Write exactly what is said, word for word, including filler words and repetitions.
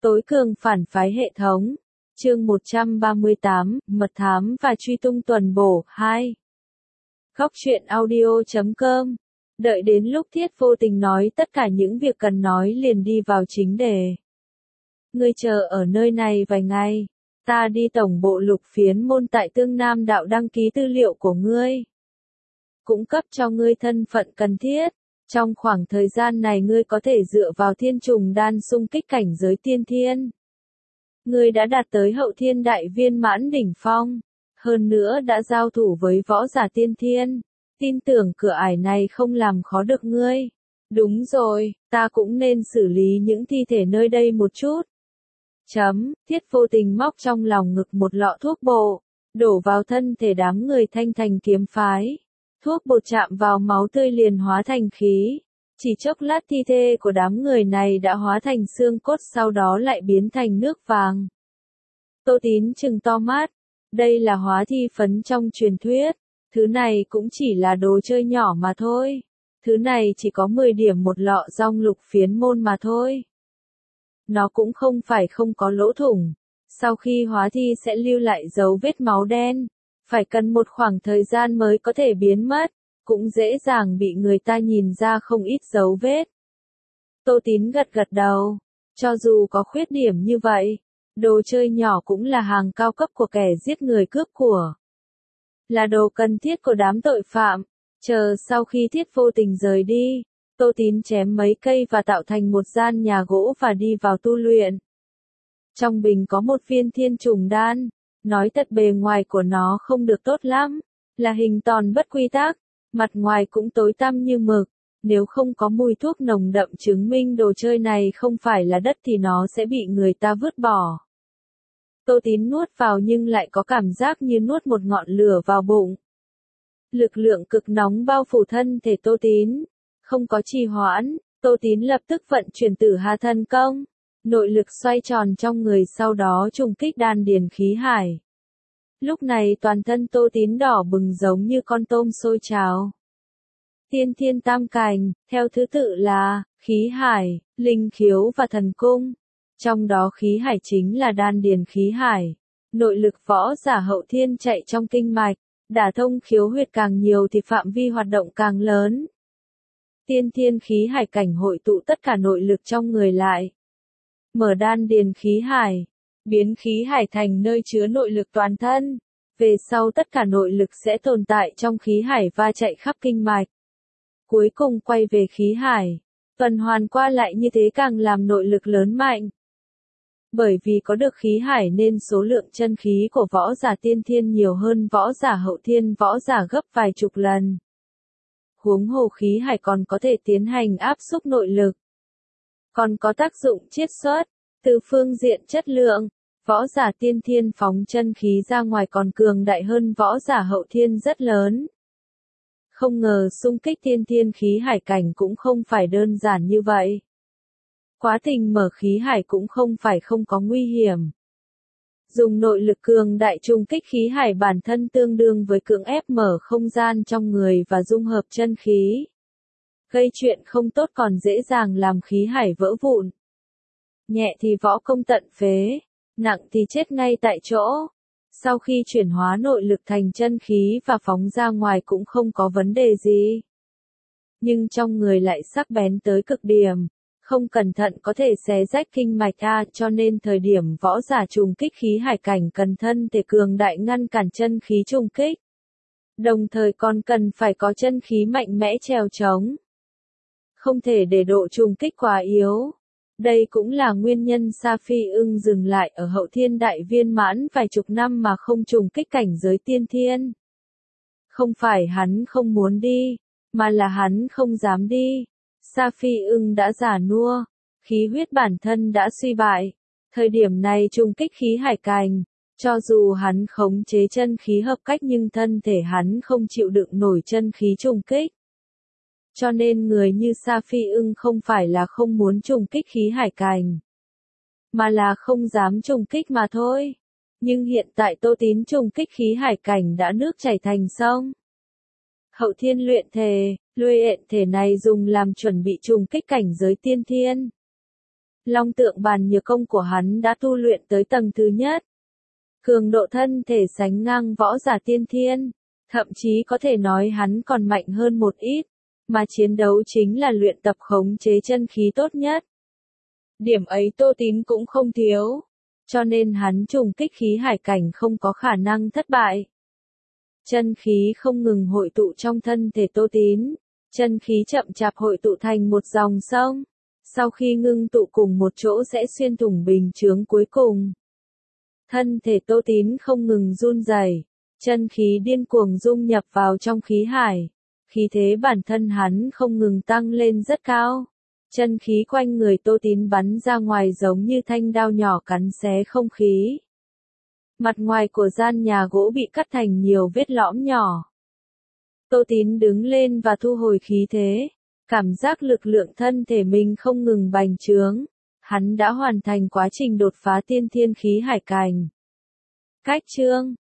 Tối cường phản phái hệ thống. Chương một trăm ba mươi tám, Mật thám và truy tung tuần bổ, hai. Góc truyện audio chấm com. Đợi đến lúc Thiết Vô Tình nói tất cả những việc cần nói liền đi vào chính đề. Ngươi chờ ở nơi này vài ngày. Ta đi tổng bộ Lục Phiến Môn tại Tương Nam Đạo đăng ký tư liệu của ngươi. Cũng cấp cho ngươi thân phận cần thiết. Trong khoảng thời gian này ngươi có thể dựa vào thiên trùng đan xung kích cảnh giới tiên thiên. Ngươi đã đạt tới hậu thiên đại viên mãn đỉnh phong. Hơn nữa đã giao thủ với võ giả tiên thiên. Tin tưởng cửa ải này không làm khó được ngươi. Đúng rồi, ta cũng nên xử lý những thi thể nơi đây một chút. Chấm, Thiết Vô Tình móc trong lòng ngực một lọ thuốc bổ, đổ vào thân thể đám người Thanh Thành kiếm phái. Thuốc bột chạm vào máu tươi liền hóa thành khí. Chỉ chốc lát thi thể của đám người này đã hóa thành xương cốt, sau đó lại biến thành nước vàng. Tô Tín trừng to mắt. Đây là hóa thi phấn trong truyền thuyết. Thứ này cũng chỉ là đồ chơi nhỏ mà thôi. Thứ này chỉ có mười điểm một lọ rong Lục Phiến Môn mà thôi. Nó cũng không phải không có lỗ thủng. Sau khi hóa thi sẽ lưu lại dấu vết máu đen. Phải cần một khoảng thời gian mới có thể biến mất. Cũng dễ dàng bị người ta nhìn ra không ít dấu vết. Tô Tín gật gật đầu. Cho dù có khuyết điểm như vậy, đồ chơi nhỏ cũng là hàng cao cấp của kẻ giết người cướp của. Là đồ cần thiết của đám tội phạm. Chờ sau khi Thiết Vô Tình rời đi, Tô Tín chém mấy cây và tạo thành một gian nhà gỗ và đi vào tu luyện. Trong bình có một viên thiên trùng đan. Nói thật bề ngoài của nó không được tốt lắm. Là hình tròn bất quy tắc. Mặt ngoài cũng tối tăm như mực. Nếu không có mùi thuốc nồng đậm chứng minh đồ chơi này không phải là đất thì nó sẽ bị người ta vứt bỏ. Tô Tín nuốt vào nhưng lại có cảm giác như nuốt một ngọn lửa vào bụng. Lực lượng cực nóng bao phủ thân thể Tô Tín. Không có trì hoãn, Tô Tín lập tức vận chuyển Tử Hà Thần Công. Nội lực xoay tròn trong người, sau đó trùng kích đan điền khí hải. Lúc này toàn thân Tô Tín đỏ bừng giống như con tôm sôi trào. Tiên thiên tam cành, theo thứ tự là khí hải, linh khiếu và thần cung. Trong đó khí hải chính là đan điền khí hải. Nội lực võ giả hậu thiên chạy trong kinh mạch, đả thông khiếu huyệt càng nhiều thì phạm vi hoạt động càng lớn. Tiên thiên khí hải cảnh hội tụ tất cả nội lực trong người lại. Mở đan điền khí hải, biến khí hải thành nơi chứa nội lực toàn thân. Về sau tất cả nội lực sẽ tồn tại trong khí hải và chạy khắp kinh mạch. Cuối cùng quay về khí hải. Tuần hoàn qua lại như thế càng làm nội lực lớn mạnh. Bởi vì có được khí hải nên số lượng chân khí của võ giả tiên thiên nhiều hơn võ giả hậu thiên võ giả gấp vài chục lần. Huống hồ khí hải còn có thể tiến hành áp xúc nội lực. Còn có tác dụng chiết xuất. Từ phương diện chất lượng, võ giả tiên thiên phóng chân khí ra ngoài còn cường đại hơn võ giả hậu thiên rất lớn. Không ngờ xung kích tiên thiên khí hải cảnh cũng không phải đơn giản như vậy. Quá trình mở khí hải cũng không phải không có nguy hiểm. Dùng nội lực cường đại trùng kích khí hải bản thân tương đương với cưỡng ép mở không gian trong người và dung hợp chân khí. Gây chuyện không tốt còn dễ dàng làm khí hải vỡ vụn. Nhẹ thì võ công tận phế, nặng thì chết ngay tại chỗ. Sau khi chuyển hóa nội lực thành chân khí và phóng ra ngoài cũng không có vấn đề gì. Nhưng trong người lại sắc bén tới cực điểm, không cẩn thận có thể xé rách kinh mạch a, cho nên thời điểm võ giả trùng kích khí hải cảnh cần thân thể cường đại ngăn cản chân khí trùng kích. Đồng thời còn cần phải có chân khí mạnh mẽ trèo trống. Không thể để độ trùng kích quá yếu. Đây cũng là nguyên nhân Sa Phi Ưng dừng lại ở hậu thiên đại viên mãn vài chục năm mà không trùng kích cảnh giới tiên thiên. Không phải hắn không muốn đi, mà là hắn không dám đi. Sa Phi Ưng đã già nua, khí huyết bản thân đã suy bại. Thời điểm này trùng kích khí hải cành, cho dù hắn khống chế chân khí hợp cách nhưng thân thể hắn không chịu đựng nổi chân khí trùng kích. Cho nên người như Sa Phi Ưng không phải là không muốn trùng kích khí hải cành, mà là không dám trùng kích mà thôi. Nhưng hiện tại Tô Tín trùng kích khí hải cảnh đã nước chảy thành sông. Hậu thiên luyện thể, luyện thể này dùng làm chuẩn bị trùng kích cảnh giới tiên thiên. Long tượng bàn nhược công của hắn đã tu luyện tới tầng thứ nhất. Cường độ thân thể sánh ngang võ giả tiên thiên, thậm chí có thể nói hắn còn mạnh hơn một ít, mà chiến đấu chính là luyện tập khống chế chân khí tốt nhất. Điểm ấy Tô Tín cũng không thiếu, cho nên hắn trùng kích khí hải cảnh không có khả năng thất bại. Chân khí không ngừng hội tụ trong thân thể Tô Tín, chân khí chậm chạp hội tụ thành một dòng sông, sau khi ngưng tụ cùng một chỗ sẽ xuyên thủng bình chướng cuối cùng. Thân thể Tô Tín không ngừng run rẩy, chân khí điên cuồng dung nhập vào trong khí hải, khí thế bản thân hắn không ngừng tăng lên rất cao. Chân khí quanh người Tô Tín bắn ra ngoài giống như thanh đao nhỏ cắn xé không khí. Mặt ngoài của gian nhà gỗ bị cắt thành nhiều vết lõm nhỏ. Tô Tín đứng lên và thu hồi khí thế, cảm giác lực lượng thân thể mình không ngừng bành trướng. Hắn đã hoàn thành quá trình đột phá tiên thiên khí hải cảnh. Cách chương